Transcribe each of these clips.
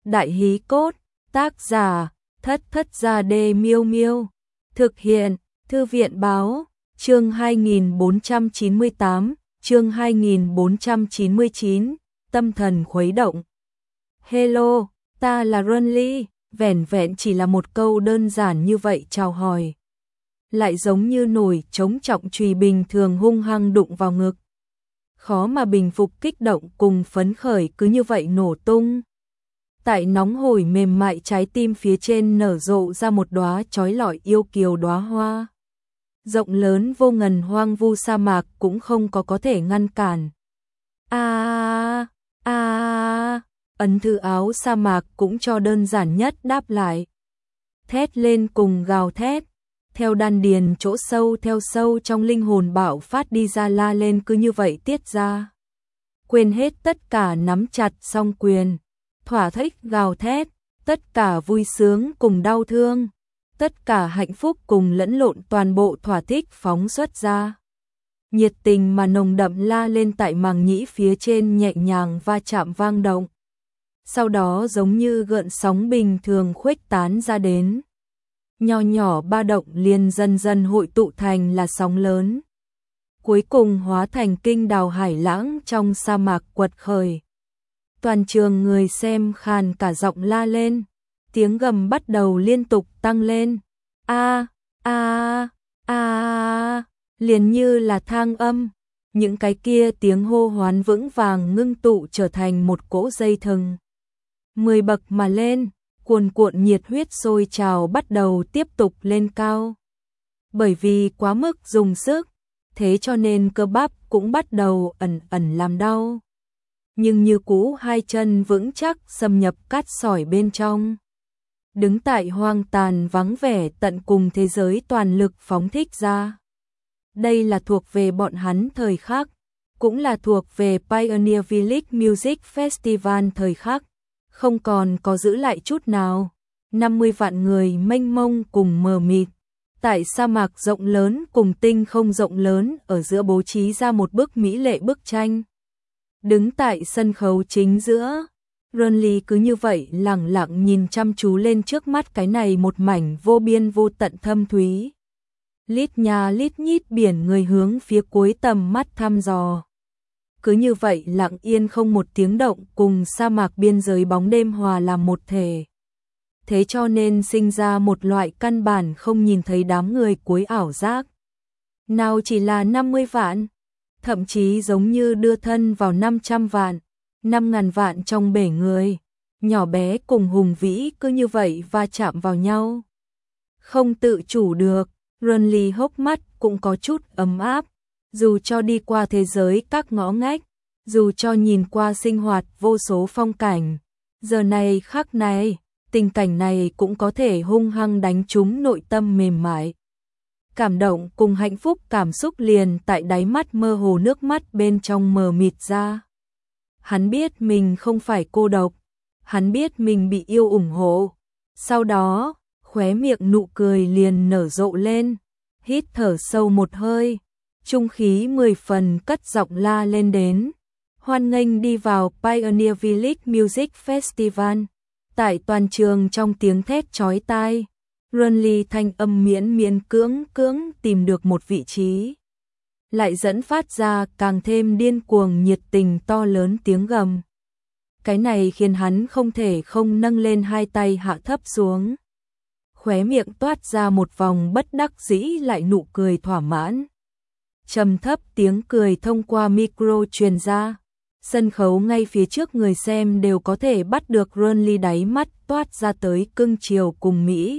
Đại hí cốt, tác giả, Thất Thất Gia Đê Miêu Miêu. Thực hiện, Thư viện báo, chương 2498, chương 2499, tâm thần khuấy động. Hello, ta là Runly, vẻn vẹn chỉ là một câu đơn giản như vậy chào hỏi. Lại giống như nổi trống trọng chùy bình thường hung hăng đụng vào ngực. Khó mà bình phục kích động cùng phấn khởi cứ như vậy nổ tung. Tại nóng hổi mềm mại trái tim phía trên nở rộ ra một đóa chói lọi yêu kiều đóa hoa. Rộng lớn vô ngần hoang vu sa mạc cũng không có thể ngăn cản. Ấn thư áo sa mạc cũng cho đơn giản nhất đáp lại. Thét lên cùng gào thét, theo đan điền chỗ sâu theo sâu trong linh hồn bạo phát đi ra la lên cứ như vậy tiết ra. Quên hết tất cả nắm chặt song quyền, thỏa thích gào thét, tất cả vui sướng cùng đau thương, tất cả hạnh phúc cùng lẫn lộn toàn bộ thỏa thích phóng xuất ra. Nhiệt tình mà nồng đậm la lên tại màng nhĩ phía trên nhẹ nhàng va chạm vang động. Sau đó giống như gợn sóng bình thường khuếch tán ra đến. Nho nhỏ ba động liền dần dần hội tụ thành là sóng lớn. Cuối cùng hóa thành kinh đào hải lãng trong sa mạc quật khởi. Toàn trường người xem khàn cả giọng la lên, tiếng gầm bắt đầu liên tục tăng lên. Liền như là thang âm, những cái kia tiếng hô hoán vững vàng ngưng tụ trở thành một cỗ dây thừng. 10 bậc mà lên, cuồn cuộn nhiệt huyết sôi trào bắt đầu tiếp tục lên cao. Bởi vì quá mức dùng sức, thế cho nên cơ bắp cũng bắt đầu ẩn ẩn làm đau. Nhưng như cũ hai chân vững chắc xâm nhập cát sỏi bên trong. Đứng tại hoang tàn vắng vẻ tận cùng thế giới toàn lực phóng thích ra. Đây là thuộc về bọn hắn thời khắc, cũng là thuộc về Pioneer Village Music Festival thời khắc, không còn có giữ lại chút nào. 50 vạn người mênh mông cùng mờ mịt, tại sa mạc rộng lớn cùng tinh không rộng lớn ở giữa bố trí ra một bức mỹ lệ bức tranh. Đứng tại sân khấu chính giữa, Runly cứ như vậy lẳng lặng nhìn chăm chú lên trước mắt cái này một mảnh vô biên vô tận thâm thúy. Lít nhà lít nhít biển người hướng phía cuối tầm mắt thăm dò. Cứ như vậy lặng yên không một tiếng động cùng sa mạc biên giới bóng đêm hòa làm một thể. Thế cho nên sinh ra một loại căn bản không nhìn thấy đám người cuối ảo giác. Nào chỉ là 50 vạn, thậm chí giống như đưa thân vào 500 vạn, 5.000 vạn trong bể người, nhỏ bé cùng hùng vĩ cứ như vậy va chạm vào nhau. Không tự chủ được, Runly hốc mắt cũng có chút ấm áp, dù cho đi qua thế giới các ngõ ngách, dù cho nhìn qua sinh hoạt vô số phong cảnh, giờ này khắc này, tình cảnh này cũng có thể hung hăng đánh trúng nội tâm mềm mại. Cảm động cùng hạnh phúc cảm xúc liền tại đáy mắt mơ hồ nước mắt bên trong mờ mịt ra. Hắn biết mình không phải cô độc, hắn biết mình bị yêu ủng hộ. Sau đó, khóe miệng nụ cười liền nở rộ lên, hít thở sâu một hơi, trung khí 10 phần cất giọng la lên đến. Hoan nghênh đi vào Pioneer Village Music Festival. Tại toàn trường trong tiếng thét chói tai, Runly thanh âm miễn cưỡng tìm được một vị trí. Lại dẫn phát ra càng thêm điên cuồng nhiệt tình to lớn tiếng gầm. Cái này khiến hắn không thể không nâng lên hai tay hạ thấp xuống. Khóe miệng toát ra một vòng bất đắc dĩ lại nụ cười thỏa mãn. Trầm thấp tiếng cười thông qua micro truyền ra. Sân khấu ngay phía trước người xem đều có thể bắt được Runly đáy mắt toát ra tới cưng chiều cùng mỹ.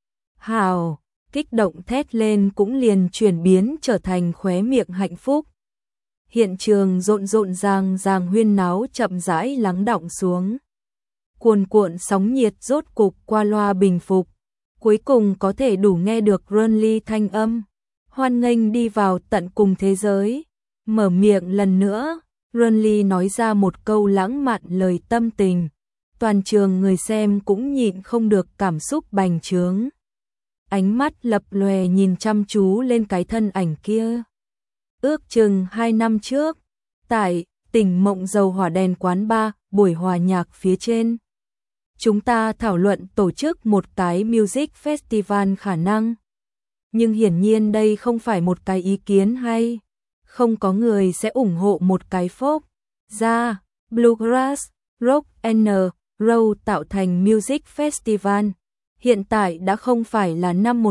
Hào, kích động thét lên cũng liền chuyển biến trở thành khóe miệng hạnh phúc. Hiện trường rộn ràng huyên náo chậm rãi lắng đọng xuống. Cuồn cuộn sóng nhiệt rốt cục qua loa bình phục. Cuối cùng có thể đủ nghe được Runly thanh âm. Hoan nghênh đi vào tận cùng thế giới. Mở miệng lần nữa, Runly nói ra một câu lãng mạn lời tâm tình. Toàn trường người xem cũng nhịn không được cảm xúc bành trướng. Ánh mắt lập lòe nhìn chăm chú lên cái thân ảnh kia. Ước chừng 2 năm trước, tại tỉnh Mộng Dầu Hỏa Đèn quán bar, buổi hòa nhạc phía trên. chúng ta thảo luận tổ chức một cái music festival khả năng. Nhưng hiển nhiên đây không phải một cái ý kiến hay. Không có người sẽ ủng hộ một cái folk, jazz, bluegrass, rock and roll tạo thành music festival. Hiện tại đã không phải là năm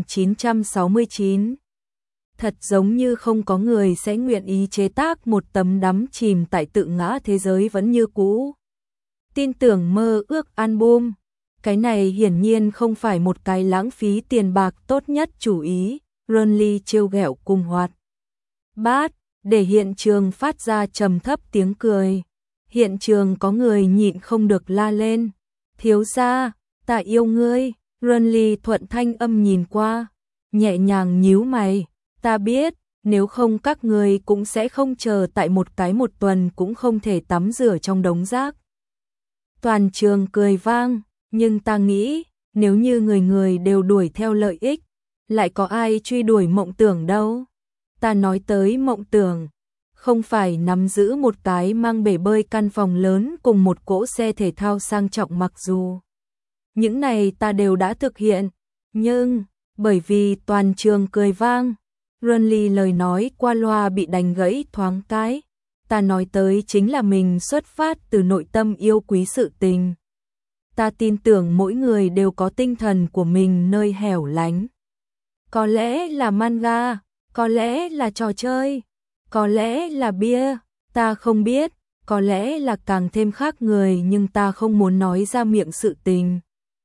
1969. Thật giống như không có người sẽ nguyện ý chế tác một tấm đắm chìm tại tự ngã thế giới vẫn như cũ. Tin tưởng mơ ước album. Cái này hiển nhiên không phải một cái lãng phí tiền bạc tốt nhất chủ ý. Ronly trêu ghẹo cùng hoạt bát, để hiện trường phát ra trầm thấp tiếng cười. Hiện trường có người nhịn không được la lên. Thiếu gia, ta yêu ngươi. Ronly thuận thanh âm nhìn qua, nhẹ nhàng nhíu mày. Ta biết, nếu không các người cũng sẽ không chờ tại một tuần cũng không thể tắm rửa trong đống rác. Toàn trường cười vang, nhưng ta nghĩ, nếu như người người đều đuổi theo lợi ích, lại có ai truy đuổi mộng tưởng đâu. Ta nói tới mộng tưởng, không phải nắm giữ một cái mang bể bơi căn phòng lớn cùng một cỗ xe thể thao sang trọng, mặc dù những này ta đều đã thực hiện, nhưng bởi vì toàn trường cười vang, Ronly lời nói qua loa bị đánh gãy thoáng cái. Ta nói tới chính là mình xuất phát từ nội tâm yêu quý sự tình. Ta tin tưởng mỗi người đều có tinh thần của mình nơi hẻo lánh. Có lẽ là manga, có lẽ là trò chơi, có lẽ là bia, ta không biết, có lẽ là càng thêm khác người, nhưng ta không muốn nói ra miệng sự tình.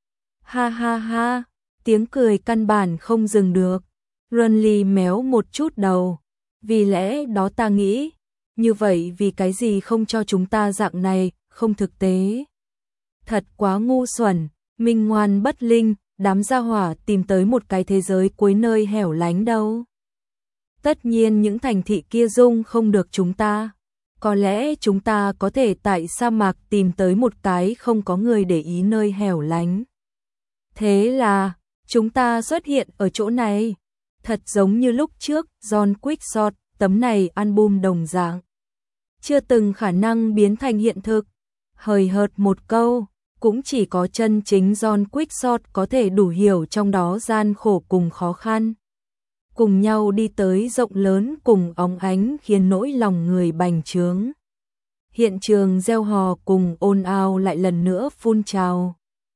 Ha ha ha, tiếng cười căn bản không dừng được. Ronly méo một chút đầu. Vì lẽ đó ta nghĩ, như vậy vì cái gì không cho chúng ta dạng này, không thực tế. Thật quá ngu xuẩn, minh ngoan bất linh, đám gia hỏa tìm tới một cái thế giới cuối nơi hẻo lánh đâu. Tất nhiên những thành thị kia dung không được chúng ta. Có lẽ chúng ta có thể tại sa mạc tìm tới một cái không có người để ý nơi hẻo lánh. Thế là, chúng ta xuất hiện ở chỗ này. Thật giống như lúc trước, John Quickshot, tấm này album đồng dạng. Chưa từng khả năng biến thành hiện thực. Hời hợt một câu, cũng chỉ có chân chính John Quickshot có thể đủ hiểu trong đó gian khổ cùng khó khăn. Cùng nhau đi tới rộng lớn cùng óng ánh khiến nỗi lòng người bành trướng. Hiện trường reo hò cùng ồn ào lại lần nữa phun trào.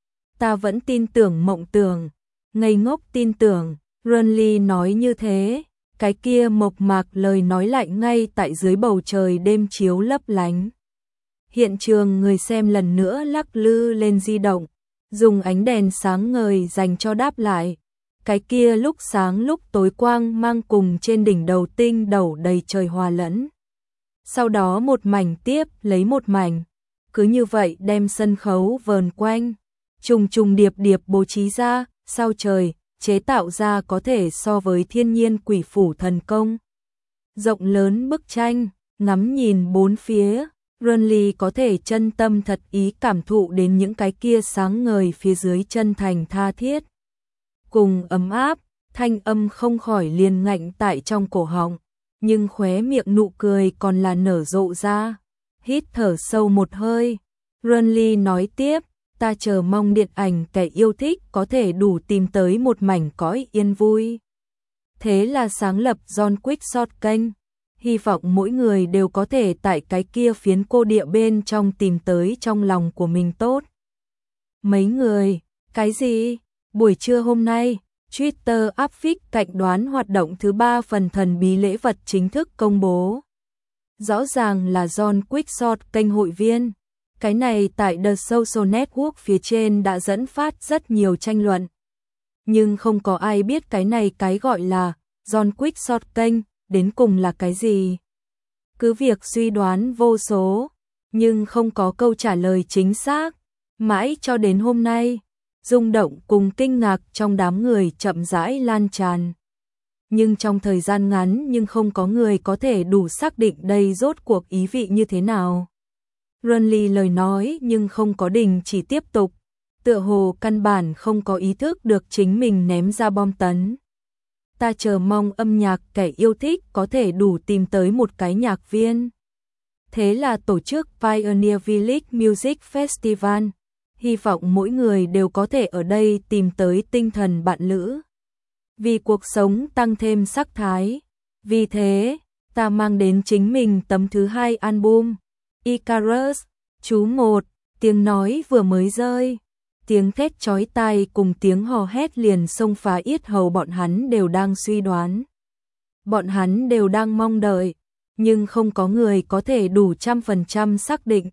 Ta vẫn tin tưởng mộng tưởng, ngây ngốc tin tưởng. Ronly nói như thế, cái kia mộc mạc lời nói lại ngay tại dưới bầu trời đêm chiếu lấp lánh. Hiện trường người xem lần nữa lắc lư lên di động, dùng ánh đèn sáng ngời dành cho đáp lại. Cái kia lúc sáng lúc tối quang mang cùng trên đỉnh đầu tinh đầu đầy trời hòa lẫn. Sau đó một mảnh tiếp lấy một mảnh, cứ như vậy đem sân khấu vờn quanh, trùng trùng điệp điệp bố trí ra, sao trời, chế tạo ra có thể so với thiên nhiên quỷ phủ thần công. Rộng lớn bức tranh, ngắm nhìn bốn phía, Ronly có thể chân tâm thật ý cảm thụ đến những cái kia sáng ngời phía dưới chân thành tha thiết. Cùng ấm áp, thanh âm không khỏi liền ngạnh tại trong cổ họng, nhưng khóe miệng nụ cười còn là nở rộ ra. Hít thở sâu một hơi, Ronly nói tiếp, ta chờ mong điện ảnh kẻ yêu thích có thể đủ tìm tới một mảnh cõi yên vui. Thế là sáng lập John Quickshot kênh, hy vọng mỗi người đều có thể tại cái kia phiến cô địa bên trong tìm tới trong lòng của mình tốt. Mấy người, cái gì? Buổi trưa hôm nay, Twitter áp phích cạnh đoán hoạt động thứ 3 phần thần bí lễ vật chính thức công bố. Rõ ràng là John Quickshot kênh hội viên. Cái này tại The Social Network phía trên đã dẫn phát rất nhiều tranh luận. Nhưng không có ai biết cái này cái gọi là John Quickshot kênh đến cùng là cái gì. Cứ việc suy đoán vô số, nhưng không có câu trả lời chính xác. Mãi cho đến hôm nay, rung động cùng kinh ngạc trong đám người chậm rãi lan tràn. Nhưng trong thời gian ngắn nhưng không có người có thể đủ xác định đây rốt cuộc ý vị như thế nào. Ronly lời nói nhưng không có đình chỉ tiếp tục, tựa hồ căn bản không có ý thức được chính mình ném ra bom tấn. Ta chờ mong âm nhạc kẻ yêu thích có thể đủ tìm tới một cái nhạc viên. Thế là tổ chức Pioneer Village Music Festival. hy vọng mỗi người đều có thể ở đây tìm tới tinh thần bạn lữ. Vì cuộc sống tăng thêm sắc thái. Vì thế, ta mang đến chính mình tấm thứ 2 album, Icarus. Chú 1, tiếng nói vừa mới rơi. Tiếng thét chói tai cùng tiếng hò hét liền xông phá yết hầu bọn hắn đều đang suy đoán. Bọn hắn đều đang mong đợi, nhưng không có người có thể đủ 100% xác định.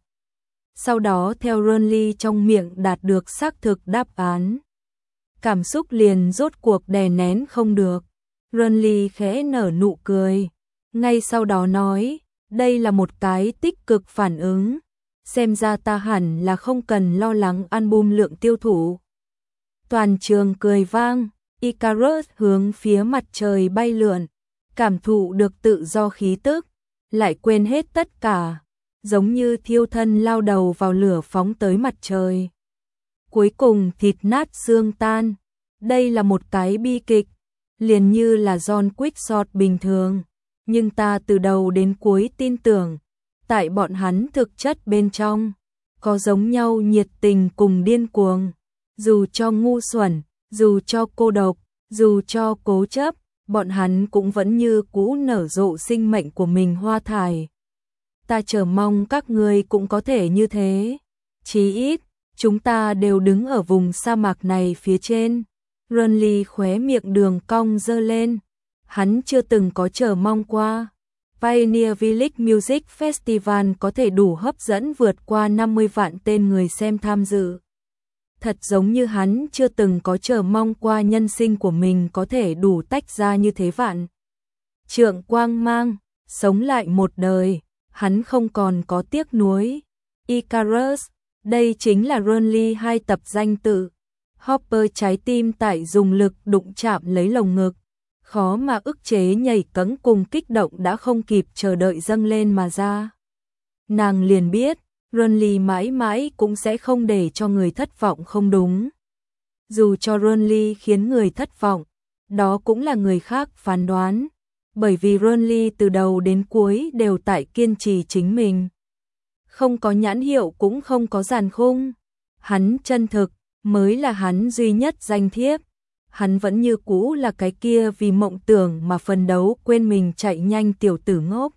Sau đó theo Ronly trong miệng đạt được xác thực đáp án. Cảm xúc liền rốt cuộc đè nén không được. Ronly khẽ nở nụ cười. Ngay sau đó nói, đây là một cái tích cực phản ứng. Xem ra ta hẳn là không cần lo lắng album lượng tiêu thụ. Toàn trường cười vang, Icarus hướng phía mặt trời bay lượn, cảm thụ được tự do khí tức, lại quên hết tất cả, giống như thiêu thân lao đầu vào lửa phóng tới mặt trời. Cuối cùng thịt nát xương tan, đây là một cái bi kịch, liền như là John Quickshot bình thường, nhưng ta từ đầu đến cuối tin tưởng, tại bọn hắn thực chất bên trong, có giống nhau nhiệt tình cùng điên cuồng, dù cho ngu xuẩn, dù cho cô độc, dù cho cố chấp, bọn hắn cũng vẫn như cũ nở rộ sinh mệnh của mình hoa thải. Ta chờ mong các ngươi cũng có thể như thế. Chí ít, chúng ta đều đứng ở vùng sa mạc này phía trên. Ronly khóe miệng đường cong giơ lên. Hắn chưa từng có chờ mong qua. Pioneer Village Music Festival có thể đủ hấp dẫn vượt qua 50 vạn tên người xem tham dự. Thật giống như hắn chưa từng có chờ mong qua nhân sinh của mình có thể đủ tách ra như thế vạn. Trượng quang mang, sống lại một đời, hắn không còn có tiếc nuối. Icarus, đây chính là Ronly 2 tập danh tự. Hopper trái tim tại dùng lực đụng chạm lấy lồng ngực. Khó mà ức chế nhảy cẫng cùng kích động đã không kịp chờ đợi dâng lên mà ra. Nàng liền biết, Ronly mãi mãi cũng sẽ không để cho người thất vọng không đúng. Dù cho Ronly khiến người thất vọng, đó cũng là người khác phán đoán. Bởi vì Ronly từ đầu đến cuối đều tại kiên trì chính mình. Không có nhãn hiệu cũng không có dàn khung. Hắn chân thực, mới là hắn duy nhất danh thiếp. Hắn vẫn như cũ là cái kia vì mộng tưởng mà phấn đấu quên mình chạy nhanh tiểu tử ngốc.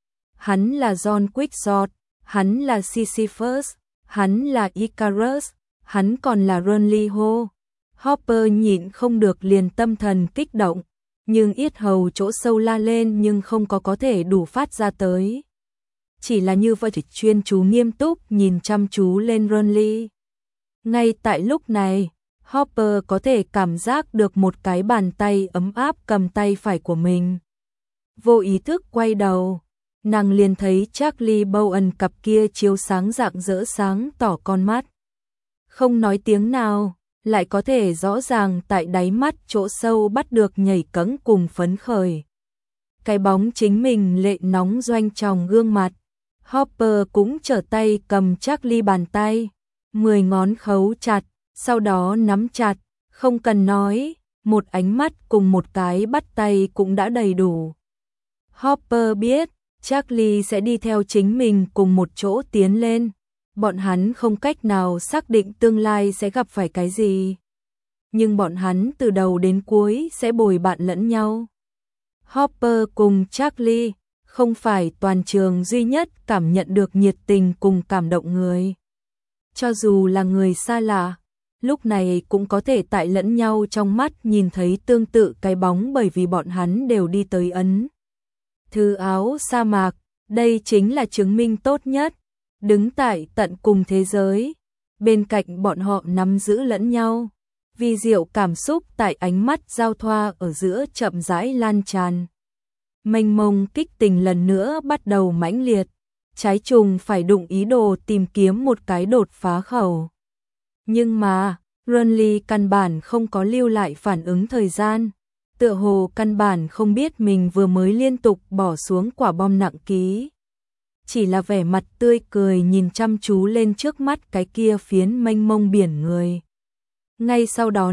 Hắn là John Quickshot, hắn là Sisyphus, hắn là Icarus, hắn còn là Ronly Ho. Hopper nhịn không được liền tâm thần kích động, nhưng yết hầu chỗ sâu la lên nhưng không có thể đủ phát ra tới. Chỉ là như vậy chuyên chú nghiêm túc nhìn chăm chú lên Ronly. Ngay tại lúc này, Hopper có thể cảm giác được một cái bàn tay ấm áp cầm tay phải của mình. Vô ý thức quay đầu, nàng liền thấy Charlie Bowen cặp kia chiếu sáng rạng rỡ sáng tỏ con mắt. Không nói tiếng nào, lại có thể rõ ràng tại đáy mắt chỗ sâu bắt được nhảy cẫng cùng phấn khởi. Cái bóng chính mình lệ nóng doanh tròng gương mặt. Hopper cũng trở tay cầm Charlie bàn tay, 10 ngón khấu chặt, sau đó nắm chặt, không cần nói, một ánh mắt cùng một cái bắt tay cũng đã đầy đủ. Hopper biết, Charlie sẽ đi theo chính mình cùng một chỗ tiến lên, bọn hắn không cách nào xác định tương lai sẽ gặp phải cái gì. Nhưng bọn hắn từ đầu đến cuối sẽ bồi bạn lẫn nhau. Hopper cùng Charlie không phải toàn trường duy nhất cảm nhận được nhiệt tình cùng cảm động người. Cho dù là người xa lạ, lúc này cũng có thể tại lẫn nhau trong mắt nhìn thấy tương tự cái bóng bởi vì bọn hắn đều đi tới ấn. Thứ áo sa mạc, đây chính là chứng minh tốt nhất, đứng tại tận cùng thế giới, bên cạnh bọn họ nắm giữ lẫn nhau, vi diệu cảm xúc tại ánh mắt giao thoa ở giữa chậm rãi lan tràn. Mênh mông kích tình lần nữa bắt đầu mãnh liệt, trái trùng phải đụng ý đồ tìm kiếm một cái đột phá khẩu. Nhưng mà, Ronly căn bản không có lưu lại phản ứng thời gian, tựa hồ căn bản không biết mình vừa mới liên tục bỏ xuống quả bom nặng ký. Chỉ là vẻ mặt tươi cười nhìn chăm chú lên trước mắt cái kia phiến mênh mông biển người. Ngay sau đó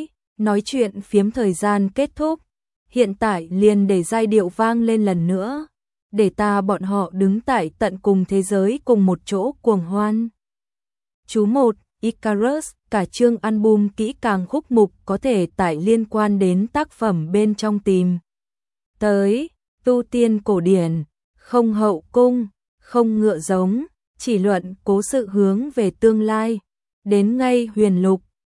nói chuyện phiếm thời gian kết thúc, hiện tại liền để giai điệu vang lên lần nữa, để ta bọn họ đứng tại tận cùng thế giới cùng một chỗ cuồng hoan. Chú 1, Icarus, cả chương album kỹ càng khúc mục có thể tải liên quan đến tác phẩm bên trong tìm tới, tu tiên cổ điển, không hậu cung, không ngựa giống, chỉ luận cố sự hướng về tương lai, đến ngay huyền lục,